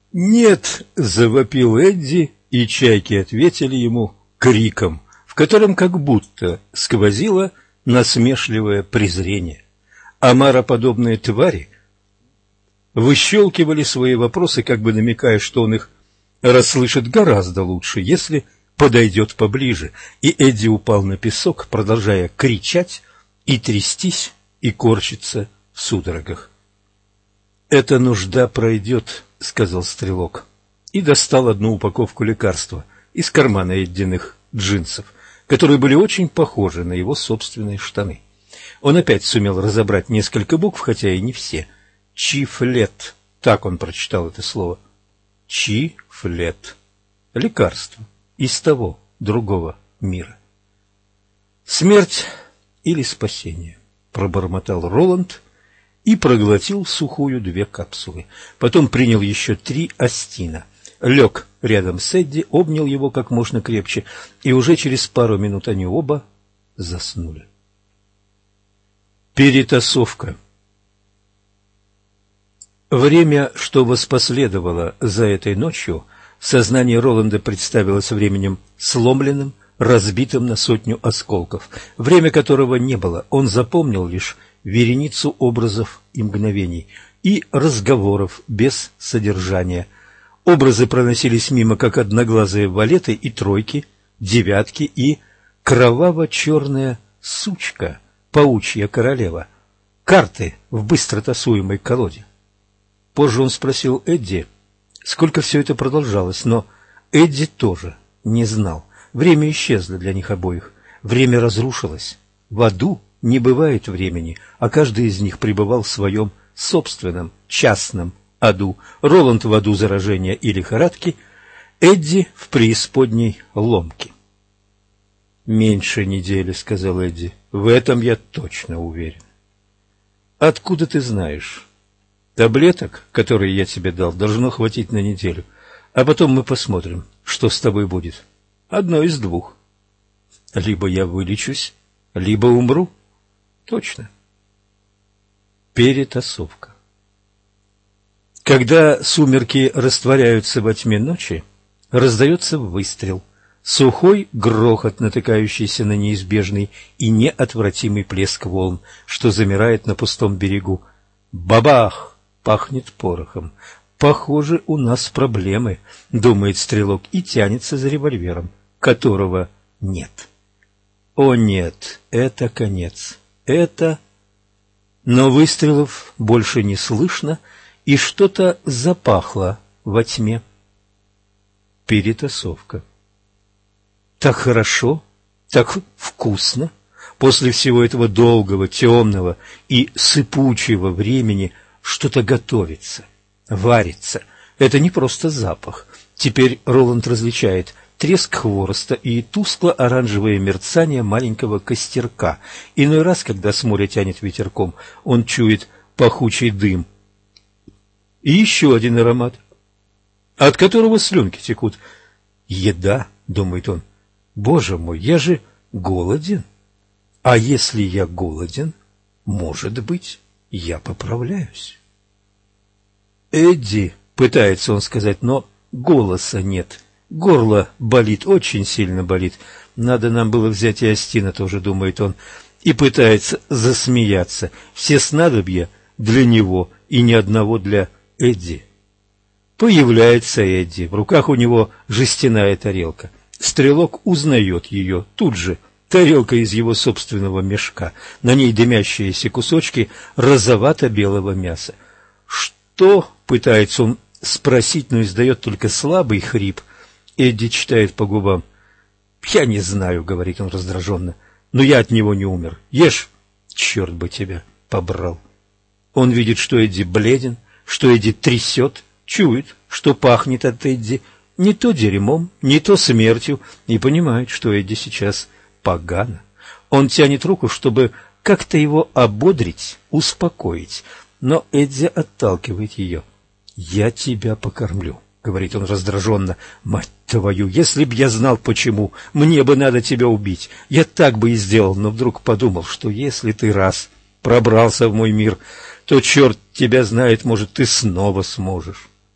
«Нет!» — завопил Эдди, и чайки ответили ему криком, в котором как будто сквозило насмешливое презрение. Омароподобные твари выщелкивали свои вопросы, как бы намекая, что он их расслышит гораздо лучше, если подойдет поближе, и Эдди упал на песок, продолжая кричать и трястись и корчиться в судорогах. «Эта нужда пройдет», — сказал стрелок, и достал одну упаковку лекарства из кармана Эддиных джинсов, которые были очень похожи на его собственные штаны. Он опять сумел разобрать несколько букв, хотя и не все. «Чифлет», так он прочитал это слово. Чифлет. Лекарство из того другого мира. «Смерть или спасение», — пробормотал Роланд и проглотил сухую 2 капсулы. Потом принял еще 3 астина, лег рядом с Эдди, обнял его как можно крепче, и уже через пару минут они оба заснули. Перетасовка. Время, что воспоследовало за этой ночью, сознание Роланда представилось временем сломленным, разбитым на 100 осколков, время которого не было. Он запомнил лишь вереницу образов и мгновений и разговоров без содержания. Образы проносились мимо, как одноглазые валеты и тройки, девятки и кроваво-черная сучка, паучья королева, карты в быстро тасуемой колоде. Позже он спросил Эдди, сколько все это продолжалось, но Эдди тоже не знал. Время исчезло для них обоих, время разрушилось. В аду не бывает времени, а каждый из них пребывал в своем собственном частном аду. Роланд в аду заражения и лихорадки, Эдди в преисподней ломки. «Меньше недели», — сказал Эдди. «В этом я точно уверен». «Откуда ты знаешь?» «Таблеток, которые я тебе дал, должно хватить на неделю, а потом мы посмотрим, что с тобой будет. Одно из двух. Либо я вылечусь, либо умру». «Точно». Перетасовка. Когда сумерки растворяются во тьме ночи, раздается выстрел, сухой грохот, натыкающийся на неизбежный и неотвратимый плеск волн, что замирает на пустом берегу. Бабах! Пахнет порохом. «Похоже, у нас проблемы», — думает стрелок и тянется за револьвером, которого нет. О нет, это конец. Это... Но выстрелов больше не слышно, и что-то запахло во тьме. Перетасовка. Так хорошо, так вкусно. После всего этого долгого, темного и сыпучего времени что-то готовится, варится. Это не просто запах. Теперь Роланд различает треск хвороста и тускло-оранжевое мерцание маленького костерка. Иной раз, когда с моря тянет ветерком, он чует пахучий дым. И еще один аромат, от которого слюнки текут. «Еда», — думает он, — «Боже мой, я же голоден. А если я голоден, может быть, я поправляюсь». «Эдди», — пытается он сказать, но голоса нет. Горло болит, очень сильно болит. Надо нам было взять и астина тоже, думает он, и пытается засмеяться. Все снадобья для него и ни одного для Эдди. Появляется Эдди, в руках у него жестяная тарелка. Стрелок узнает ее тут же. Тарелка из его собственного мешка. На ней дымящиеся кусочки розовато-белого мяса. «Что?» — пытается он спросить, но издает только слабый хрип. Эдди читает по губам. «Я не знаю», — говорит он раздраженно, — «но я от него не умер. Ешь, черт бы тебя побрал». Он видит, что Эдди бледен, что Эдди трясет, чует, что пахнет от Эдди не то дерьмом, не то смертью, и понимает, что Эдди сейчас погано. Он тянет руку, чтобы как-то его ободрить, успокоить, но Эдди отталкивает ее. «Я тебя покормлю», — говорит он раздраженно. «Мать твою, если б я знал, почему, мне бы надо тебя убить. Я так бы и сделал, но вдруг подумал, что если ты раз пробрался в мой мир, то, черт тебя знает, может, ты снова сможешь».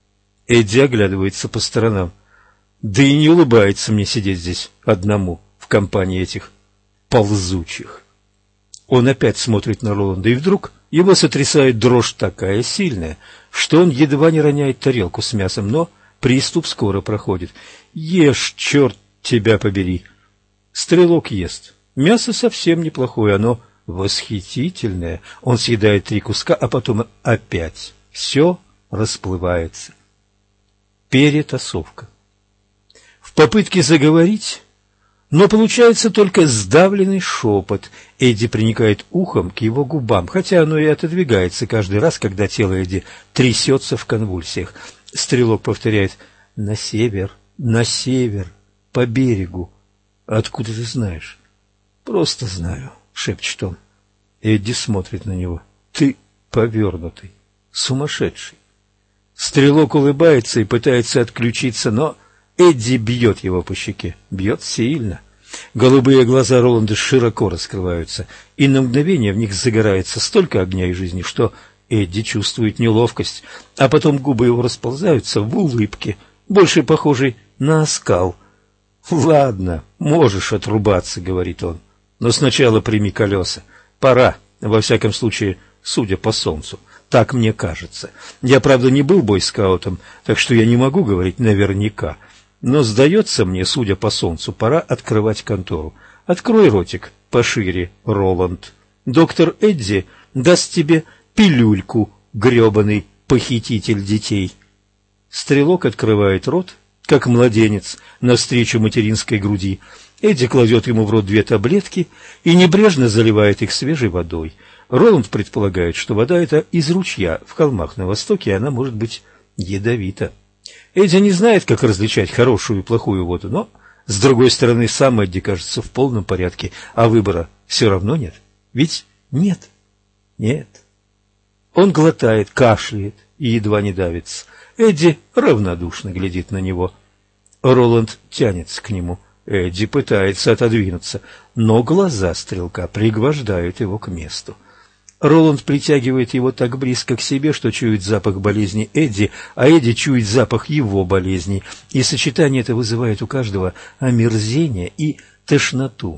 Эдди оглядывается по сторонам. Да и не улыбается мне сидеть здесь одному в компании этих ползучих. Он опять смотрит на Роланда, и вдруг его сотрясает дрожь такая сильная, что он едва не роняет тарелку с мясом, но приступ скоро проходит. Ешь, черт тебя побери. Стрелок ест. Мясо совсем неплохое, оно восхитительное. Он съедает 3 куска, а потом опять все расплывается. Перетасовка. В попытке заговорить, но получается только сдавленный шепот. Эдди приникает ухом к его губам, хотя оно и отодвигается каждый раз, когда тело Эдди трясется в конвульсиях. Стрелок повторяет: «На север, по берегу». «Откуда ты знаешь?» «Просто знаю», — шепчет он. Эдди смотрит на него. «Ты повернутый, сумасшедший». Стрелок улыбается и пытается отключиться, но Эдди бьет его по щеке. Бьет сильно. Голубые глаза Роланда широко раскрываются, и на мгновение в них загорается столько огня и жизни, что Эдди чувствует неловкость, а потом губы его расползаются в улыбке, больше похожей на оскал. «Ладно, можешь отрубаться», — говорит он, — «но сначала прими колеса. Пора, во всяком случае, судя по солнцу. Так мне кажется. Я, правда, не был бойскаутом, так что я не могу говорить наверняка. Но, сдается мне, судя по солнцу, пора открывать контору. Открой ротик пошире, Роланд. Доктор Эдди даст тебе пилюльку, гребаный похититель детей». Стрелок открывает рот, как младенец, навстречу материнской груди. Эдди кладет ему в рот 2 таблетки и небрежно заливает их свежей водой. Роланд предполагает, что вода эта из ручья в холмах на востоке, и она может быть ядовита. Эдди не знает, как различать хорошую и плохую воду, но, с другой стороны, сам Эдди кажется в полном порядке, а выбора все равно нет. Ведь нет. Нет. Он глотает, кашляет и едва не давится. Эдди равнодушно глядит на него. Роланд тянется к нему. Эдди пытается отодвинуться, но глаза стрелка пригвождают его к месту. Роланд притягивает его так близко к себе, что чует запах болезни Эдди, а Эдди чует запах его болезней, и сочетание это вызывает у каждого омерзение и тошноту.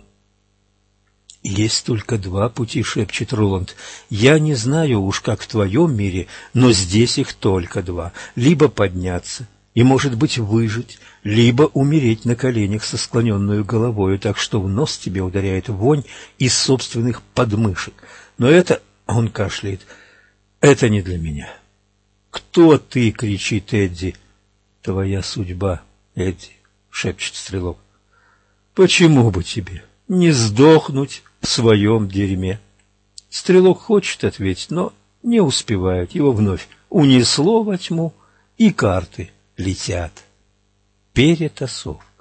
«Есть только 2 пути», — шепчет Роланд. «Я не знаю уж, как в твоем мире, но здесь их только 2. Либо подняться и, может быть, выжить, либо умереть на коленях со склоненную головою, так что в нос тебе ударяет вонь из собственных подмышек. Но это...» — он кашляет. «Это не для меня». «Кто ты?» — кричит Эдди. «Твоя судьба, Эдди», — шепчет стрелок. «Почему бы тебе не сдохнуть в своем дерьме?» Стрелок хочет ответить, но не успевает. Его вновь унесло во тьму, и карты летят. Перетасовка.